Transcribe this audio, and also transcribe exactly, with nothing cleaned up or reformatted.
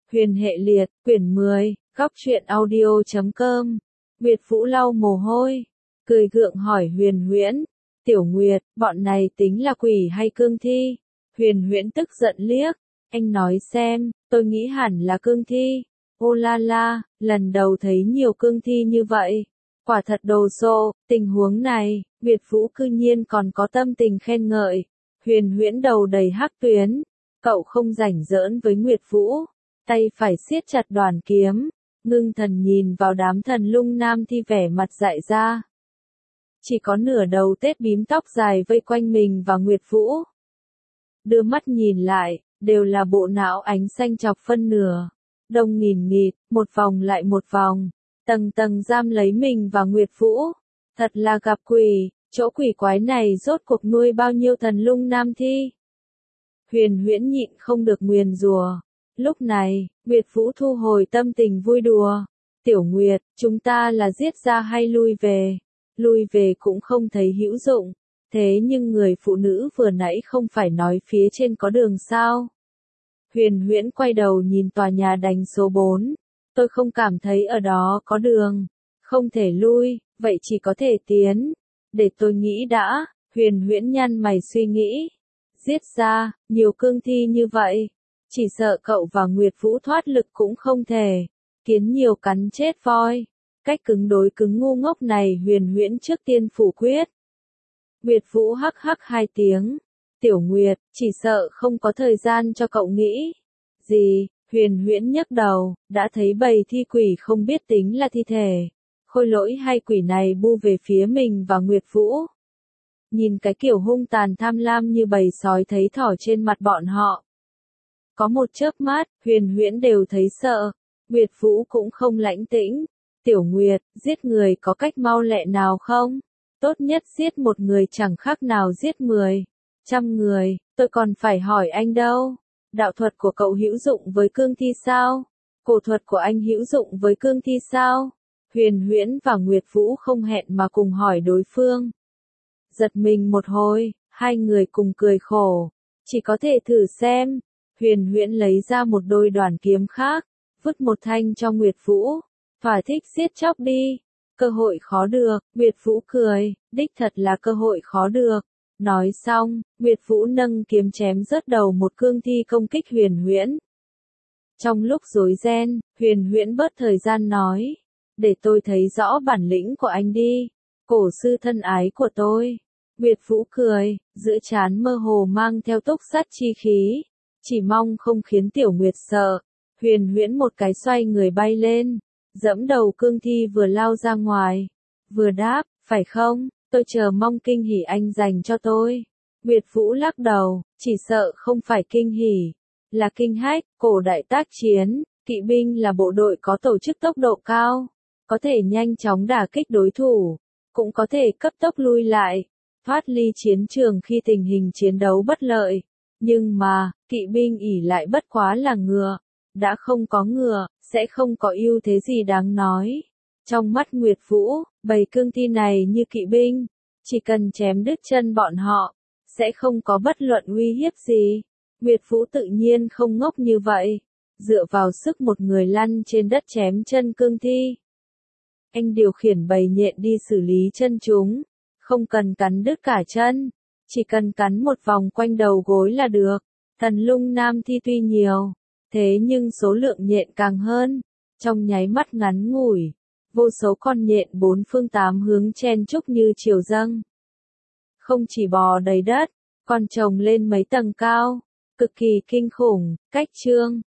Huyền hệ liệt, quyển mười, góc truyện audio chấm com. Nguyệt Vũ lau mồ hôi, cười gượng hỏi Huyền Huyễn, Tiểu Nguyệt, bọn này tính là quỷ hay cương thi? Huyền Huyễn tức giận liếc, anh nói xem, tôi nghĩ hẳn là cương thi. Ô la la, lần đầu thấy nhiều cương thi như vậy. Quả thật đồ sộ, tình huống này, Nguyệt Vũ cư nhiên còn có tâm tình khen ngợi. Huyền Huyễn đầu đầy hắc tuyến, cậu không rảnh giỡn với Nguyệt Vũ, tay phải siết chặt đoàn kiếm, ngưng thần nhìn vào đám thần lung nam thi vẻ mặt dại ra. Chỉ có nửa đầu tết bím tóc dài vây quanh mình và Nguyệt Vũ. Đưa mắt nhìn lại, đều là bộ não ánh xanh chọc phân nửa. Đông nghìn nghịt, một vòng lại một vòng, tầng tầng giam lấy mình và Nguyệt Vũ. Thật là gặp quỷ, chỗ quỷ quái này rốt cuộc nuôi bao nhiêu thần lung nam thi. Huyền Huyễn nhịn không được nguyền rủa. Lúc này, Nguyệt Vũ thu hồi tâm tình vui đùa. Tiểu Nguyệt, chúng ta là giết ra hay lui về? Lui về cũng không thấy hữu dụng. Thế nhưng người phụ nữ vừa nãy không phải nói phía trên có đường sao? Huyền Huyễn quay đầu nhìn tòa nhà đành số bốn. Tôi không cảm thấy ở đó có đường. Không thể lui, vậy chỉ có thể tiến. Để tôi nghĩ đã. Huyền Huyễn nhăn mày suy nghĩ. Giết ra, nhiều cương thi như vậy. Chỉ sợ cậu và Nguyệt Vũ thoát lực cũng không thể. Kiến nhiều cắn chết voi. Cách cứng đối cứng ngu ngốc này Huyền Huyễn trước tiên phủ quyết. Nguyệt Vũ hắc hắc hai tiếng. Tiểu Nguyệt, chỉ sợ không có thời gian cho cậu nghĩ. Gì? Huyền Huyễn nhấc đầu, đã thấy bầy thi quỷ không biết tính là thi thể. Khôi lỗi hay quỷ này bu về phía mình và Nguyệt Vũ. Nhìn cái kiểu hung tàn tham lam như bầy sói thấy thỏ trên mặt bọn họ. Có một chớp mắt, Huyền Huyễn đều thấy sợ. Nguyệt Vũ cũng không lãnh tĩnh. Tiểu Nguyệt, giết người có cách mau lẹ nào không? Tốt nhất giết một người chẳng khác nào giết mười, trăm người, tôi còn phải hỏi anh đâu. Đạo thuật của cậu hữu dụng với cương thi sao? Cổ thuật của anh hữu dụng với cương thi sao? Huyền Huyễn và Nguyệt Vũ không hẹn mà cùng hỏi đối phương. Giật mình một hồi, hai người cùng cười khổ. Chỉ có thể thử xem. Huyền Huyễn lấy ra một đôi đoàn kiếm khác, vứt một thanh cho Nguyệt Vũ. Thỏa thích giết chóc đi. Cơ hội khó được, Nguyệt Vũ cười, đích thật là cơ hội khó được. Nói xong, Nguyệt Vũ nâng kiếm chém rớt đầu một cương thi công kích Huyền Huyễn. Trong lúc rối ren, Huyền Huyễn bớt thời gian nói. Để tôi thấy rõ bản lĩnh của anh đi. Cổ sư thân ái của tôi. Nguyệt Vũ cười, giữa trán mơ hồ mang theo túc sắt chi khí. Chỉ mong không khiến Tiểu Nguyệt sợ. Huyền Huyễn một cái xoay người bay lên. Dẫm đầu cương thi vừa lao ra ngoài. Vừa đáp, phải không, tôi chờ mong kinh hỉ anh dành cho tôi. Nguyệt Vũ lắc đầu, chỉ sợ không phải kinh hỉ. Là kinh hách, cổ đại tác chiến, kỵ binh là bộ đội có tổ chức tốc độ cao. Có thể nhanh chóng đả kích đối thủ. Cũng có thể cấp tốc lui lại. Thoát ly chiến trường khi tình hình chiến đấu bất lợi. Nhưng mà, kỵ binh ỷ lại bất quá là ngựa. Đã không có ngựa, sẽ không có ưu thế gì đáng nói. Trong mắt Nguyệt Vũ, bầy cương thi này như kỵ binh. Chỉ cần chém đứt chân bọn họ, sẽ không có bất luận uy hiếp gì. Nguyệt Vũ tự nhiên không ngốc như vậy. Dựa vào sức một người lăn trên đất chém chân cương thi. Anh điều khiển bầy nhện đi xử lý chân chúng. Không cần cắn đứt cả chân. Chỉ cần cắn một vòng quanh đầu gối là được. Thần lung nam thi tuy nhiều. Thế nhưng số lượng nhện càng hơn. Trong nháy mắt ngắn ngủi. Vô số con nhện bốn phương tám hướng chen chúc như triều dâng. Không chỉ bò đầy đất. Còn chồng lên mấy tầng cao. Cực kỳ kinh khủng. Cách chương.